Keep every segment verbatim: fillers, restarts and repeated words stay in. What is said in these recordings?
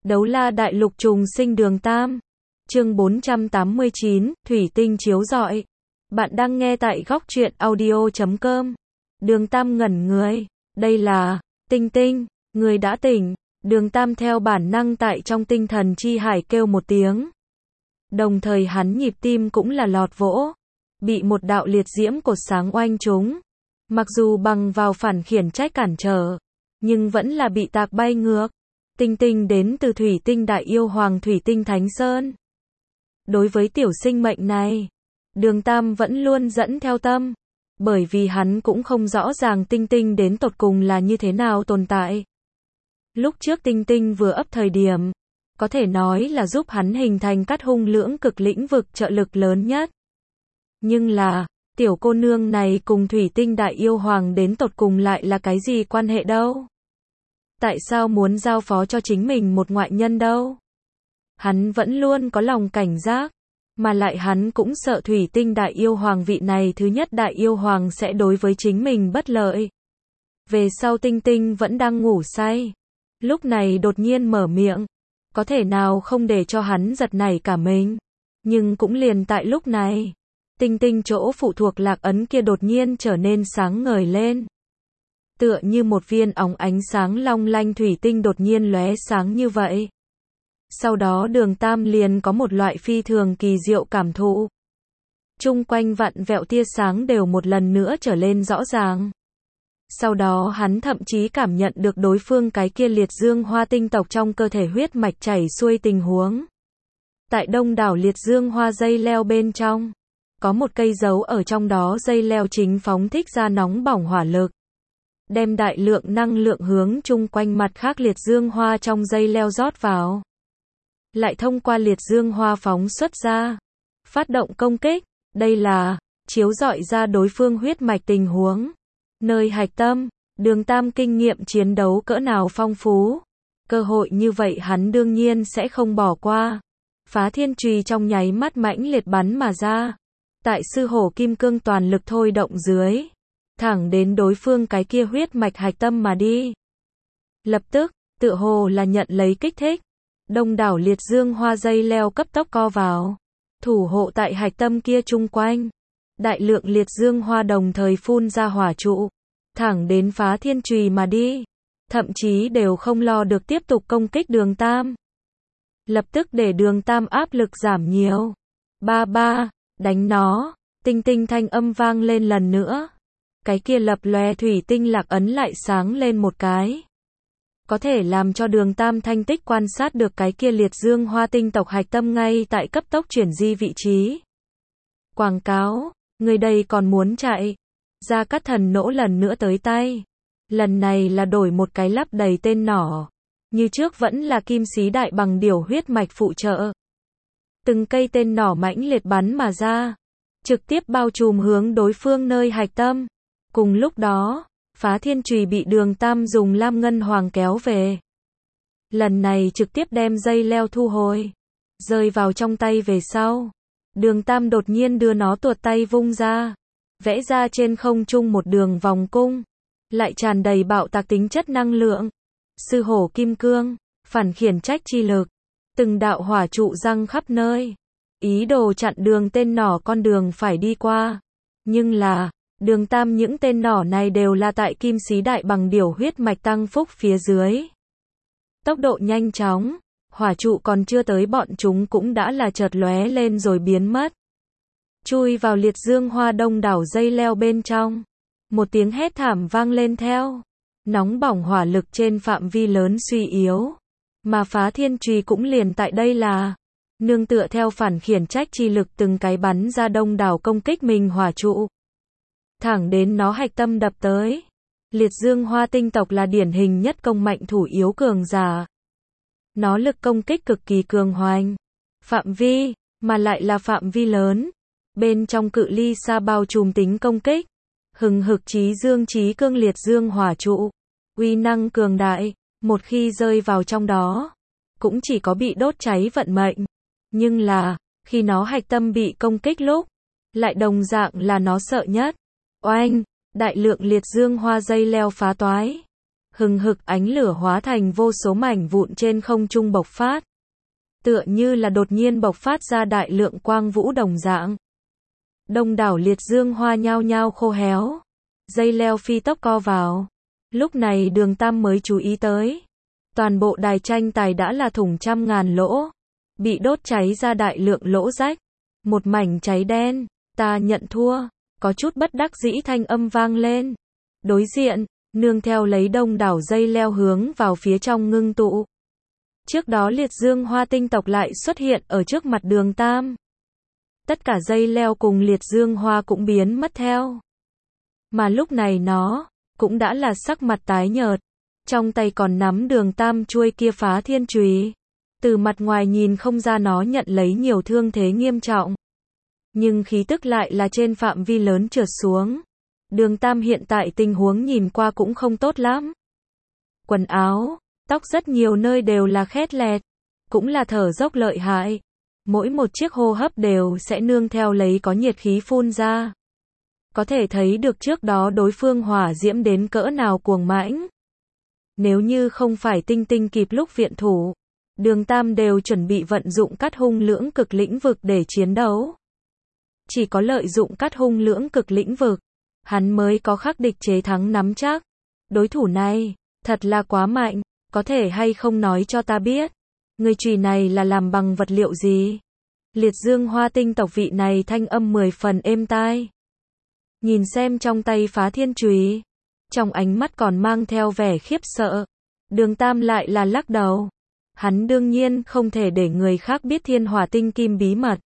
Đấu la đại lục trùng sinh đường tam. Chương bốn trăm tám mươi chín, Thủy tinh chiếu rọi. Bạn đang nghe tại góc truyện audio chấm com. Đường tam ngẩn người. Đây là, Tinh Tinh, người đã tỉnh. Đường tam theo bản năng tại trong tinh thần chi hải kêu một tiếng. Đồng thời hắn nhịp tim cũng là lọt vỗ. Bị một đạo liệt diễm cột sáng oanh trúng. Mặc dù bằng vào phản khiển trách cản trở, nhưng vẫn là bị tạc bay ngược. Tinh Tinh đến từ thủy tinh đại yêu hoàng thủy tinh Thánh Sơn. Đối với tiểu sinh mệnh này, Đường Tam vẫn luôn dẫn theo tâm, bởi vì hắn cũng không rõ ràng Tinh Tinh đến tột cùng là như thế nào tồn tại. Lúc trước Tinh Tinh vừa ấp thời điểm, có thể nói là giúp hắn hình thành cát hung lưỡng cực lĩnh vực trợ lực lớn nhất. Nhưng là, tiểu cô nương này cùng thủy tinh đại yêu hoàng đến tột cùng lại là cái gì quan hệ đâu? Tại sao muốn giao phó cho chính mình một ngoại nhân đâu? Hắn vẫn luôn có lòng cảnh giác, mà lại hắn cũng sợ thủy tinh đại yêu hoàng vị này thứ nhất đại yêu hoàng sẽ đối với chính mình bất lợi. Về sau Tinh Tinh vẫn đang ngủ say, lúc này đột nhiên mở miệng, có thể nào không để cho hắn giật nảy cả mình. Nhưng cũng liền tại lúc này, Tinh Tinh chỗ phụ thuộc lạc ấn kia đột nhiên trở nên sáng ngời lên. Tựa như một viên óng ánh sáng long lanh thủy tinh đột nhiên lóe sáng như vậy. Sau đó Đường Tam liền có một loại phi thường kỳ diệu cảm thụ. Chung quanh vặn vẹo tia sáng đều một lần nữa trở lên rõ ràng. Sau đó hắn thậm chí cảm nhận được đối phương cái kia liệt dương hoa tinh tộc trong cơ thể huyết mạch chảy xuôi tình huống. Tại đông đảo liệt dương hoa dây leo bên trong, có một cây dấu ở trong đó dây leo chính phóng thích ra nóng bỏng hỏa lực, đem đại lượng năng lượng hướng chung quanh mặt khác liệt dương hoa trong dây leo rót vào. Lại thông qua liệt dương hoa phóng xuất ra, phát động công kích, đây là, chiếu rọi ra đối phương huyết mạch tình huống. Nơi hạch tâm, Đường Tam kinh nghiệm chiến đấu cỡ nào phong phú. Cơ hội như vậy hắn đương nhiên sẽ không bỏ qua. Phá thiên chùy trong nháy mắt mãnh liệt bắn mà ra. Tại sư hổ kim cương toàn lực thôi động dưới, thẳng đến đối phương cái kia huyết mạch hạch tâm mà đi. Lập tức, tựa hồ là nhận lấy kích thích, đông đảo liệt dương hoa dây leo cấp tốc co vào, thủ hộ tại hạch tâm kia chung quanh. Đại lượng liệt dương hoa đồng thời phun ra hỏa trụ, thẳng đến phá thiên chùy mà đi, thậm chí đều không lo được tiếp tục công kích Đường Tam. Lập tức để Đường Tam áp lực giảm nhiều. Ba ba, đánh nó, Tinh Tinh thanh âm vang lên lần nữa. Cái kia lập lòe thủy tinh lạc ấn lại sáng lên một cái. Có thể làm cho Đường Tam thanh tích quan sát được cái kia liệt dương hoa tinh tộc hạch tâm ngay tại cấp tốc chuyển di vị trí. Quảng cáo, người đây còn muốn chạy. Gia Cát Thần nỗ lần nữa tới tay. Lần này là đổi một cái lắp đầy tên nỏ. Như trước vẫn là kim xí đại bằng điểu huyết mạch phụ trợ. Từng cây tên nỏ mãnh liệt bắn mà ra, trực tiếp bao trùm hướng đối phương nơi hạch tâm. Cùng lúc đó, phá thiên chùy bị Đường Tam dùng lam ngân hoàng kéo về. Lần này trực tiếp đem dây leo thu hồi, rơi vào trong tay về sau. Đường Tam đột nhiên đưa nó tuột tay vung ra, vẽ ra trên không trung một đường vòng cung, lại tràn đầy bạo tạc tính chất năng lượng. Sư hổ kim cương, phản khiển trách chi lực, từng đạo hỏa trụ răng khắp nơi, ý đồ chặn đường tên nỏ con đường phải đi qua. Nhưng là, Đường Tam những tên nỏ này đều là tại kim xí đại bằng điểu huyết mạch tăng phúc phía dưới. Tốc độ nhanh chóng, hỏa trụ còn chưa tới bọn chúng cũng đã là chợt lóe lên rồi biến mất. Chui vào liệt dương hoa đông đảo dây leo bên trong. Một tiếng hét thảm vang lên theo. Nóng bỏng hỏa lực trên phạm vi lớn suy yếu. Mà phá thiên chùy cũng liền tại đây là nương tựa theo phản khiển trách chi lực từng cái bắn ra đông đảo công kích mình hỏa trụ. Thẳng đến nó hạch tâm đập tới. Liệt dương hoa tinh tộc là điển hình nhất công mạnh thủ yếu cường giả. Nó lực công kích cực kỳ cường hoành. Phạm vi, mà lại là phạm vi lớn. Bên trong cự ly xa bao trùm tính công kích. Hừng hực chí dương chí cương liệt dương hỏa trụ. Uy năng cường đại, một khi rơi vào trong đó, cũng chỉ có bị đốt cháy vận mệnh. Nhưng là, khi nó hạch tâm bị công kích lúc, lại đồng dạng là nó sợ nhất. Oanh, đại lượng liệt dương hoa dây leo phá toái. Hừng hực ánh lửa hóa thành vô số mảnh vụn trên không trung bộc phát. Tựa như là đột nhiên bộc phát ra đại lượng quang vũ đồng dạng. Đông đảo liệt dương hoa nhao nhao khô héo. Dây leo phi tốc co vào. Lúc này Đường Tam mới chú ý tới. Toàn bộ đài tranh tài đã là thủng trăm ngàn lỗ. Bị đốt cháy ra đại lượng lỗ rách. Một mảnh cháy đen. Ta nhận thua. Có chút bất đắc dĩ thanh âm vang lên. Đối diện, nương theo lấy đông đảo dây leo hướng vào phía trong ngưng tụ. Trước đó liệt dương hoa tinh tộc lại xuất hiện ở trước mặt Đường Tam. Tất cả dây leo cùng liệt dương hoa cũng biến mất theo. Mà lúc này nó, cũng đã là sắc mặt tái nhợt. Trong tay còn nắm Đường Tam chuôi kia phá thiên chùy. Từ mặt ngoài nhìn không ra nó nhận lấy nhiều thương thế nghiêm trọng. Nhưng khí tức lại là trên phạm vi lớn trượt xuống. Đường Tam hiện tại tình huống nhìn qua cũng không tốt lắm. Quần áo, tóc rất nhiều nơi đều là khét lẹt. Cũng là thở dốc lợi hại. Mỗi một chiếc hô hấp đều sẽ nương theo lấy có nhiệt khí phun ra. Có thể thấy được trước đó đối phương hỏa diễm đến cỡ nào cuồng mãnh. Nếu như không phải Tinh Tinh kịp lúc viện thủ, Đường Tam đều chuẩn bị vận dụng cắt hung lưỡng cực lĩnh vực để chiến đấu. Chỉ có lợi dụng cắt hung lưỡng cực lĩnh vực, hắn mới có khắc địch chế thắng nắm chắc. Đối thủ này, thật là quá mạnh, có thể hay không nói cho ta biết, người chùy này là làm bằng vật liệu gì? Liệt dương hoa tinh tộc vị này thanh âm mười phần êm tai. Nhìn xem trong tay phá thiên chùy, trong ánh mắt còn mang theo vẻ khiếp sợ. Đường Tam lại là lắc đầu. Hắn đương nhiên không thể để người khác biết thiên hỏa tinh kim bí mật.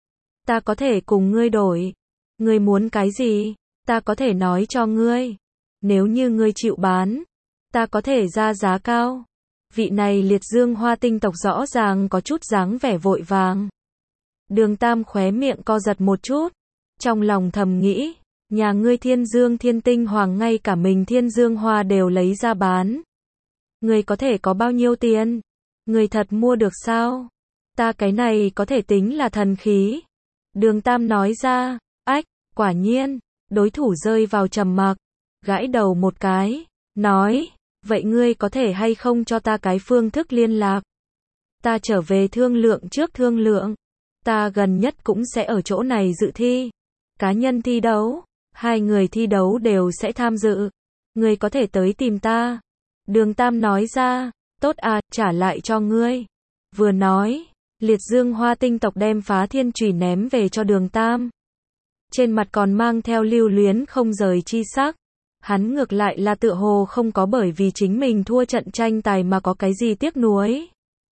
Ta có thể cùng ngươi đổi. Ngươi muốn cái gì? Ta có thể nói cho ngươi. Nếu như ngươi chịu bán, ta có thể ra giá cao. Vị này liệt dương hoa tinh tộc rõ ràng có chút dáng vẻ vội vàng. Đường Tam khóe miệng co giật một chút. Trong lòng thầm nghĩ, nhà ngươi thiên dương thiên tinh hoàng ngay cả mình thiên dương hoa đều lấy ra bán. Ngươi có thể có bao nhiêu tiền? Ngươi thật mua được sao? Ta cái này có thể tính là thần khí. Đường Tam nói ra, ách, quả nhiên, đối thủ rơi vào trầm mặc, gãi đầu một cái, nói, vậy ngươi có thể hay không cho ta cái phương thức liên lạc? Ta trở về thương lượng trước thương lượng, ta gần nhất cũng sẽ ở chỗ này dự thi. Cá nhân thi đấu, hai người thi đấu đều sẽ tham dự. Ngươi có thể tới tìm ta. Đường Tam nói ra, tốt à, trả lại cho ngươi. Vừa nói, liệt dương hoa tinh tộc đem phá thiên chùy ném về cho Đường Tam. Trên mặt còn mang theo lưu luyến không rời chi sắc. Hắn ngược lại là tựa hồ không có bởi vì chính mình thua trận tranh tài mà có cái gì tiếc nuối.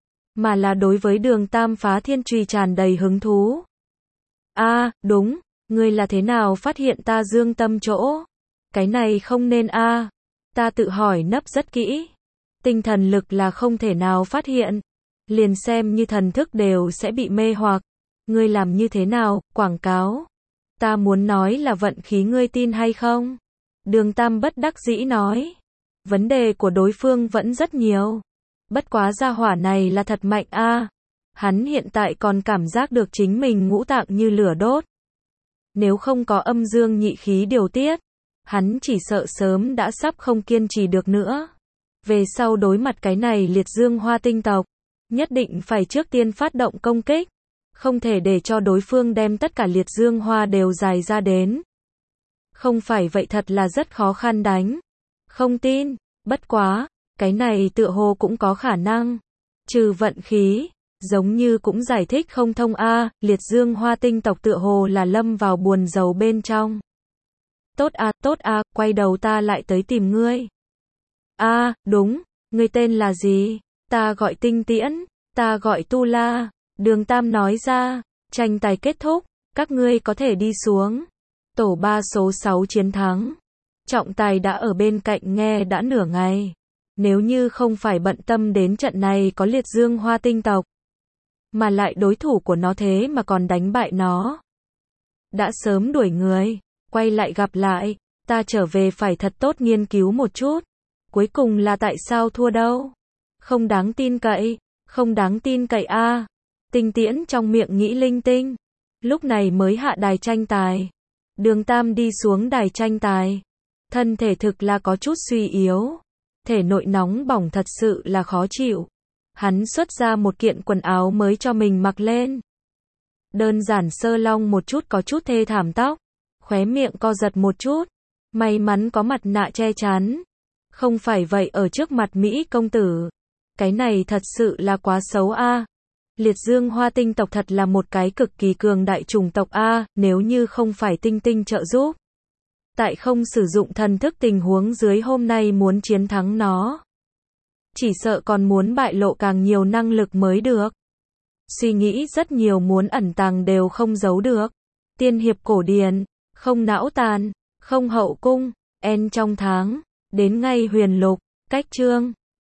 Mà là đối với Đường Tam phá thiên chùy tràn đầy hứng thú. A, à, đúng, ngươi là thế nào phát hiện ta dương tâm chỗ? Cái này không nên a. À. Ta tự hỏi nấp rất kỹ. Tinh thần lực là không thể nào phát hiện. Liền xem như thần thức đều sẽ bị mê hoặc. Ngươi làm như thế nào, quảng cáo? Ta muốn nói là vận khí, ngươi tin hay không? Đường Tam bất đắc dĩ nói. Vấn đề của đối phương vẫn rất nhiều. Bất quá gia hỏa này là thật mạnh a. À. Hắn hiện tại còn cảm giác được chính mình ngũ tạng như lửa đốt. Nếu không có âm dương nhị khí điều tiết, hắn chỉ sợ sớm đã sắp không kiên trì được nữa. Về sau đối mặt cái này liệt dương hoa tinh tộc, nhất định phải trước tiên phát động công kích. Không thể để cho đối phương đem tất cả liệt dương hoa đều dài ra đến. Không phải vậy thật là rất khó khăn đánh. Không tin, bất quá, cái này tựa hồ cũng có khả năng. Trừ vận khí, giống như cũng giải thích không thông a. À, liệt dương hoa tinh tộc tựa hồ là lâm vào buồn rầu bên trong. Tốt a, à, tốt a, à, quay đầu ta lại tới tìm ngươi. A, à, đúng, ngươi tên là gì? Ta gọi Tinh Tiễn, ta gọi Tu La. Đường Tam nói ra, tranh tài kết thúc, các ngươi có thể đi xuống. Tổ ba số sáu chiến thắng. Trọng tài đã ở bên cạnh nghe đã nửa ngày. Nếu như không phải bận tâm đến trận này có liệt dương hoa tinh tộc, mà lại đối thủ của nó thế mà còn đánh bại nó, đã sớm đuổi người. Quay lại gặp lại, ta trở về phải thật tốt nghiên cứu một chút. Cuối cùng là tại sao thua đâu? Không đáng tin cậy, không đáng tin cậy a. À. Tinh Tiễn trong miệng nghĩ linh tinh. Lúc này mới hạ đài tranh tài. Đường Tam đi xuống đài tranh tài. Thân thể thực là có chút suy yếu. thể nội nóng bỏng thật sự là khó chịu. Hắn xuất ra một kiện quần áo mới cho mình mặc lên. Đơn giản sơ long một chút có chút thê thảm tóc, khóe miệng co giật một chút. May mắn có mặt nạ che chắn. Không phải vậy ở trước mặt Mỹ công tử. Cái này thật sự là quá xấu a. Liệt Dương Hoa tinh tộc thật là một cái cực kỳ cường đại chủng tộc a, nếu như không phải Tinh Tinh trợ giúp. Tại không sử dụng thần thức tình huống dưới hôm nay muốn chiến thắng nó. Chỉ sợ còn muốn bại lộ càng nhiều năng lực mới được. Suy nghĩ rất nhiều muốn ẩn tàng đều không giấu được. Tiên hiệp cổ điển, không não tàn, không hậu cung, en trong tháng, đến ngay huyền lục, cách chương.